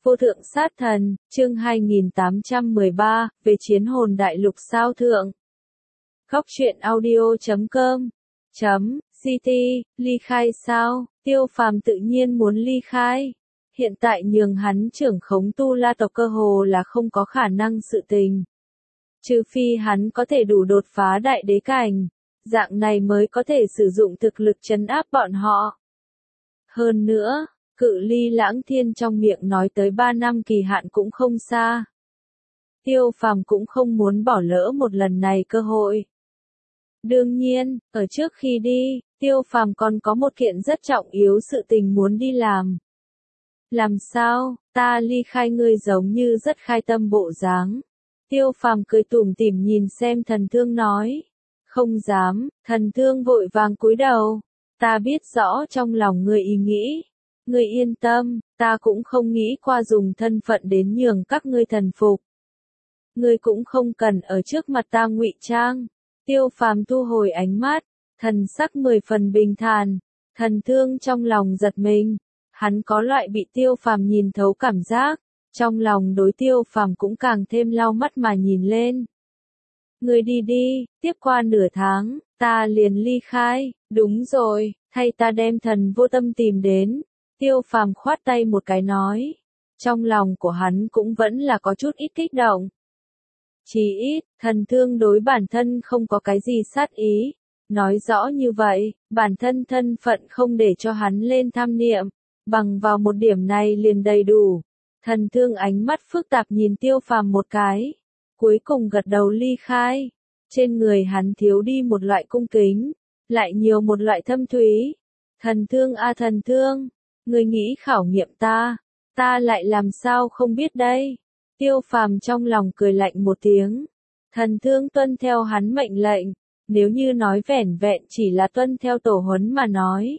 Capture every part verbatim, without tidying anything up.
Vô thượng sát thần, chương hai nghìn tám trăm mười ba, về chiến hồn đại lục sao thượng. Góc truyện audio chấm com chấm ct, ly khai sao, Tiêu Phàm tự nhiên muốn ly khai. Hiện tại nhường hắn trưởng khống Tu La tộc cơ hồ là không có khả năng sự tình. Trừ phi hắn có thể đủ đột phá đại đế cảnh, dạng này mới có thể sử dụng thực lực trấn áp bọn họ. Hơn nữa, cự ly Lãng Thiên trong miệng nói tới ba năm kỳ hạn cũng không xa. Tiêu Phàm cũng không muốn bỏ lỡ một lần này cơ hội. Đương nhiên, ở trước khi đi, Tiêu Phàm còn có một kiện rất trọng yếu sự tình muốn đi làm. Làm sao, ta ly khai ngươi giống như rất khai tâm bộ dáng. Tiêu Phàm cười tủm tỉm nhìn xem Thần Thương nói. Không dám, Thần Thương vội vàng cúi đầu. Ta biết rõ trong lòng ngươi ý nghĩ. Ngươi yên tâm, ta cũng không nghĩ qua dùng thân phận đến nhường các ngươi thần phục. Ngươi cũng không cần ở trước mặt ta ngụy trang. Tiêu Phàm thu hồi ánh mắt, thần sắc mười phần bình thản. Thần Thương trong lòng giật mình, hắn có loại bị Tiêu Phàm nhìn thấu cảm giác, trong lòng đối Tiêu Phàm cũng càng thêm lau mắt mà nhìn lên. Ngươi đi đi, tiếp qua nửa tháng, ta liền ly khai. Đúng rồi, thay ta đem Thần Vô Tâm tìm đến. Tiêu Phàm khoát tay một cái nói. Trong lòng của hắn cũng vẫn là có chút ít kích động. Chỉ ít, Thần Thương đối bản thân không có cái gì sát ý. Nói rõ như vậy, bản thân thân phận không để cho hắn lên tham niệm. Bằng vào một điểm này liền đầy đủ. Thần Thương ánh mắt phức tạp nhìn Tiêu Phàm một cái. Cuối cùng gật đầu ly khai. Trên người hắn thiếu đi một loại cung kính. Lại nhiều một loại thâm thúy. Thần Thương a Thần Thương. Ngươi nghĩ khảo nghiệm ta, ta lại làm sao không biết đây. Tiêu Phàm trong lòng cười lạnh một tiếng. Thần Thương tuân theo hắn mệnh lệnh, nếu như nói vẻn vẹn chỉ là tuân theo tổ huấn mà nói.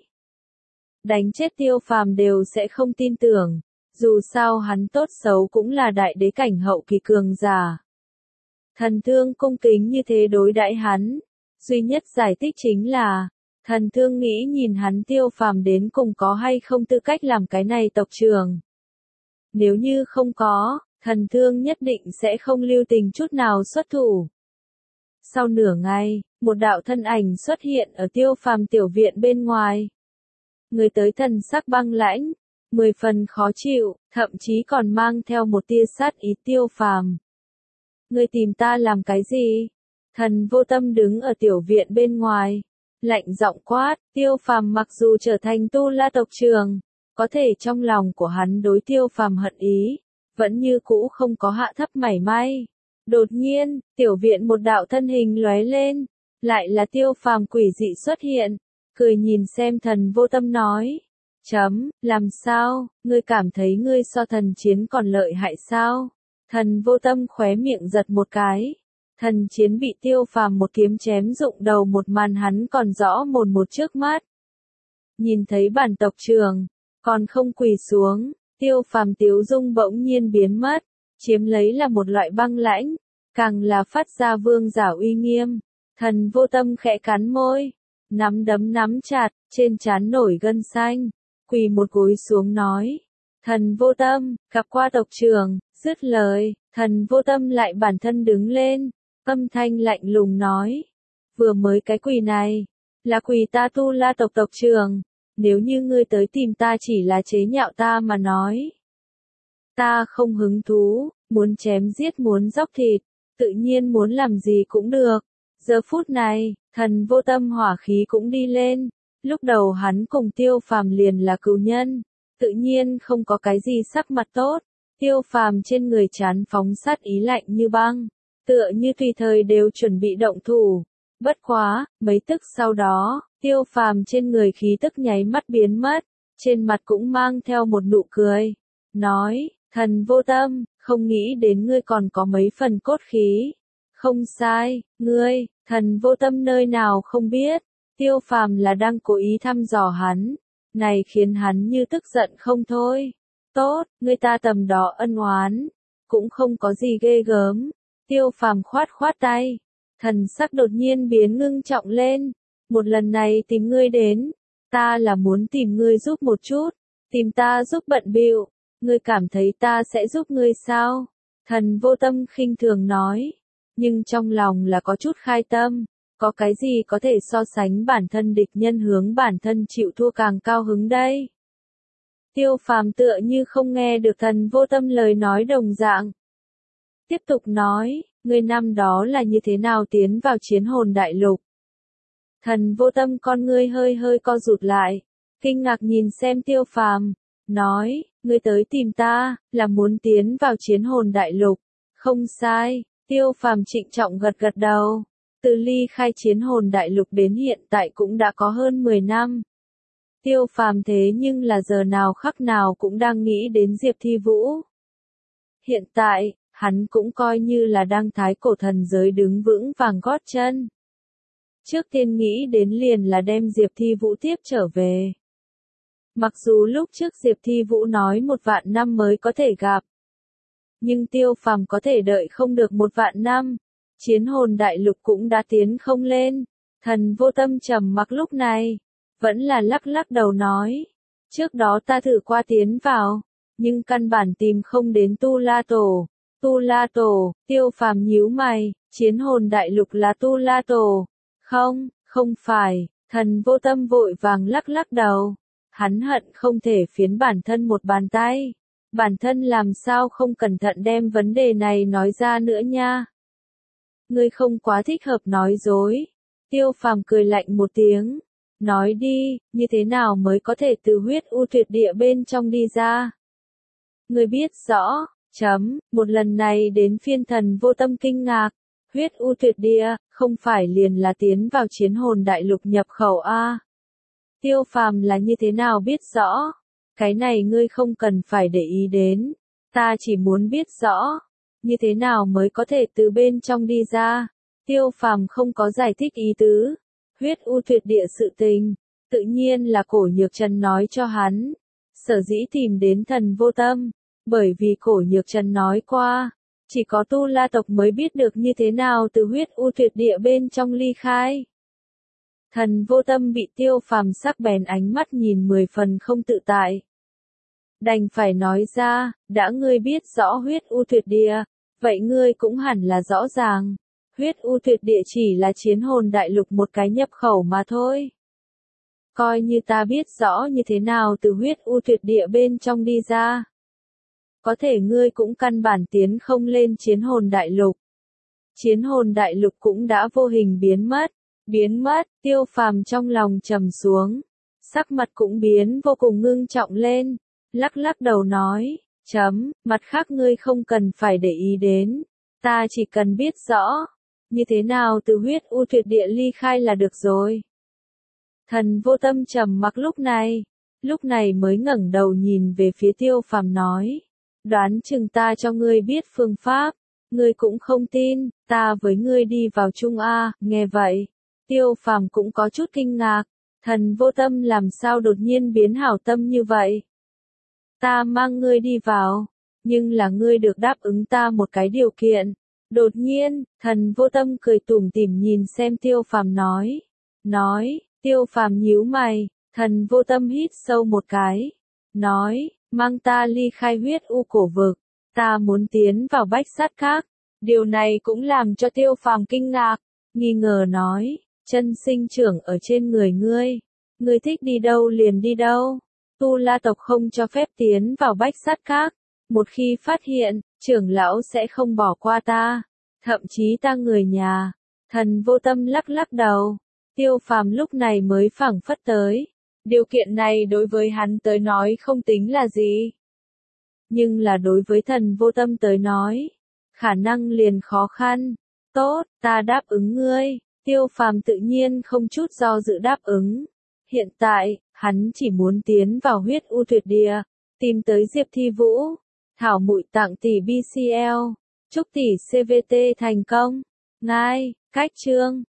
Đánh chết Tiêu Phàm đều sẽ không tin tưởng, dù sao hắn tốt xấu cũng là đại đế cảnh hậu kỳ cường giả. Thần Thương cung kính như thế đối đãi hắn, duy nhất giải thích chính là, Thần Thương nghĩ nhìn hắn Tiêu Phàm đến cùng có hay không tư cách làm cái này tộc trưởng. Nếu như không có, Thần Thương nhất định sẽ không lưu tình chút nào xuất thủ. Sau nửa ngày, một đạo thân ảnh xuất hiện ở Tiêu Phàm tiểu viện bên ngoài. Người tới thần sắc băng lãnh, mười phần khó chịu, thậm chí còn mang theo một tia sát ý Tiêu Phàm. Ngươi tìm ta làm cái gì? Thần Vô Tâm đứng ở tiểu viện bên ngoài. Lạnh giọng quát, Tiêu Phàm mặc dù trở thành Tu La tộc trưởng, có thể trong lòng của hắn đối Tiêu Phàm hận ý, vẫn như cũ không có hạ thấp mảy may. Đột nhiên, tiểu viện một đạo thân hình lóe lên, lại là Tiêu Phàm quỷ dị xuất hiện, cười nhìn xem Thần Vô Tâm nói, chấm, làm sao, ngươi cảm thấy ngươi so thần chiến còn lợi hại sao? Thần Vô Tâm khóe miệng giật một cái. Thần chiến bị Tiêu Phàm một kiếm chém rụng đầu một màn hắn còn rõ mồn một trước mắt. Nhìn thấy bản tộc trưởng, còn không quỳ xuống, Tiêu Phàm tiếu dung bỗng nhiên biến mất, chiếm lấy là một loại băng lãnh, càng là phát ra vương giả uy nghiêm. Thần Vô Tâm khẽ cắn môi, nắm đấm nắm chặt, trên trán nổi gân xanh, quỳ một gối xuống nói. Thần Vô Tâm, gặp qua tộc trưởng, dứt lời, Thần Vô Tâm lại bản thân đứng lên. Âm thanh lạnh lùng nói, vừa mới cái quỳ này, là quỳ ta Tu La tộc tộc trưởng, nếu như ngươi tới tìm ta chỉ là chế nhạo ta mà nói. Ta không hứng thú, muốn chém giết muốn dóc thịt, tự nhiên muốn làm gì cũng được. Giờ phút này, Thần Vô Tâm hỏa khí cũng đi lên, lúc đầu hắn cùng Tiêu Phàm liền là cừu nhân, tự nhiên không có cái gì sắc mặt tốt, Tiêu Phàm trên người trán phóng sát ý lạnh như băng. Tựa như tùy thời đều chuẩn bị động thủ. Bất quá, mấy tức sau đó, Tiêu Phàm trên người khí tức nháy mắt biến mất, trên mặt cũng mang theo một nụ cười. Nói, Thần Vô Tâm, không nghĩ đến ngươi còn có mấy phần cốt khí. Không sai, ngươi, Thần Vô Tâm nơi nào không biết, Tiêu Phàm là đang cố ý thăm dò hắn. Này khiến hắn như tức giận không thôi. Tốt, ngươi ta tầm đó ân oán, cũng không có gì ghê gớm. Tiêu Phàm khoát khoát tay, thần sắc đột nhiên biến ngưng trọng lên. Một lần này tìm ngươi đến, ta là muốn tìm ngươi giúp một chút, tìm ta giúp bận bịu. Ngươi cảm thấy ta sẽ giúp ngươi sao? Thần Vô Tâm khinh thường nói. Nhưng trong lòng là có chút khai tâm. Có cái gì có thể so sánh bản thân địch nhân hướng bản thân chịu thua càng cao hứng đây? Tiêu Phàm tựa như không nghe được Thần Vô Tâm lời nói đồng dạng. Tiếp tục nói, ngươi năm đó là như thế nào tiến vào Chiến Hồn Đại Lục? Thần Vô Tâm con ngươi hơi hơi co rụt lại, kinh ngạc nhìn xem Tiêu Phàm, nói, ngươi tới tìm ta, là muốn tiến vào Chiến Hồn Đại Lục. Không sai, Tiêu Phàm trịnh trọng gật gật đầu. Từ ly khai Chiến Hồn Đại Lục đến hiện tại cũng đã có hơn mười năm. Tiêu Phàm thế nhưng là giờ nào khắc nào cũng đang nghĩ đến Diệp Thi Vũ. Hiện tại, hắn cũng coi như là đang thái cổ thần giới đứng vững vàng gót chân. Trước tiên nghĩ đến liền là đem Diệp Thi Vũ tiếp trở về. Mặc dù lúc trước Diệp Thi Vũ nói một vạn năm mới có thể gặp. Nhưng Tiêu Phàm có thể đợi không được một vạn năm. Chiến Hồn Đại Lục cũng đã tiến không lên. Thần Vô Tâm trầm mặc lúc này. Vẫn là lắc lắc đầu nói. Trước đó ta thử qua tiến vào. Nhưng căn bản tìm không đến Tu La Tổ. Tu La Tổ, Tiêu Phàm nhíu mày. Chiến Hồn Đại Lục là Tu La Tổ. Không, không phải. Thần Vô Tâm vội vàng lắc lắc đầu. Hắn hận không thể phiến bản thân một bàn tay. Bản thân làm sao không cẩn thận đem vấn đề này nói ra nữa nha. Ngươi không quá thích hợp nói dối. Tiêu Phàm cười lạnh một tiếng. Nói đi, như thế nào mới có thể từ huyết u tuyệt địa bên trong đi ra? Ngươi biết rõ, chấm, một lần này đến phiên Thần Vô Tâm kinh ngạc. Huyết u tuyệt địa, không phải liền là tiến vào Chiến Hồn Đại Lục nhập khẩu a? Tiêu Phàm là như thế nào biết rõ? Cái này ngươi không cần phải để ý đến. Ta chỉ muốn biết rõ. Như thế nào mới có thể từ bên trong đi ra? Tiêu Phàm không có giải thích ý tứ. Huyết u tuyệt địa sự tình. Tự nhiên là Cổ Nhược Trần nói cho hắn. Sở dĩ tìm đến Thần Vô Tâm. Bởi vì Cổ Nhược Trần nói qua. Chỉ có Tu La tộc mới biết được như thế nào từ huyết u tuyệt địa bên trong ly khai. Thần Vô Tâm bị Tiêu Phàm sắc bén ánh mắt nhìn mười phần không tự tại. Đành phải nói ra, đã ngươi biết rõ huyết u tuyệt địa, vậy ngươi cũng hẳn là rõ ràng. Huyết u tuyệt địa chỉ là Chiến Hồn Đại Lục một cái nhập khẩu mà thôi. Coi như ta biết rõ như thế nào từ huyết u tuyệt địa bên trong đi ra. Có thể ngươi cũng căn bản tiến không lên Chiến Hồn Đại Lục. Chiến Hồn Đại Lục cũng đã vô hình biến mất. Biến mất, Tiêu Phàm trong lòng trầm xuống. Sắc mặt cũng biến vô cùng ngưng trọng lên. Lắc lắc đầu nói, chấm, mặt khác ngươi không cần phải để ý đến. Ta chỉ cần biết rõ. Như thế nào từ huyết u tuyệt địa ly khai là được rồi. Thần Vô Tâm trầm mặc lúc này. Lúc này mới ngẩng đầu nhìn về phía Tiêu Phàm nói. Đoán chừng ta cho ngươi biết phương pháp. Ngươi cũng không tin, ta với ngươi đi vào chung A, nghe vậy. Tiêu Phàm cũng có chút kinh ngạc. Thần Vô Tâm làm sao đột nhiên biến hảo tâm như vậy? Ta mang ngươi đi vào. Nhưng là ngươi được đáp ứng ta một cái điều kiện. Đột nhiên, Thần Vô Tâm cười tủm tỉm nhìn xem Tiêu Phàm nói. Nói, Tiêu Phàm nhíu mày. Thần Vô Tâm hít sâu một cái. Nói, mang ta ly khai huyết u cổ vực. Ta muốn tiến vào bách sát các. Điều này cũng làm cho Tiêu Phàm kinh ngạc. Nghi ngờ nói, chân sinh trưởng ở trên người ngươi. Ngươi thích đi đâu liền đi đâu. Tu La tộc không cho phép tiến vào bách sát các. Một khi phát hiện, trưởng lão sẽ không bỏ qua ta. Thậm chí ta người nhà. Thần Vô Tâm lắc lắc đầu. Tiêu Phàm lúc này mới phảng phất tới. Điều kiện này đối với hắn tới nói không tính là gì. Nhưng là đối với Thần Vô Tâm tới nói. Khả năng liền khó khăn. Tốt, ta đáp ứng ngươi. Tiêu Phàm tự nhiên không chút do dự đáp ứng. Hiện tại, hắn chỉ muốn tiến vào huyết u tuyệt địa, tìm tới Diệp Thi Vũ. Thảo Mụi tặng tỷ bê xê lờ. Chúc tỷ xê vê tê thành công. Ngay, cách chương.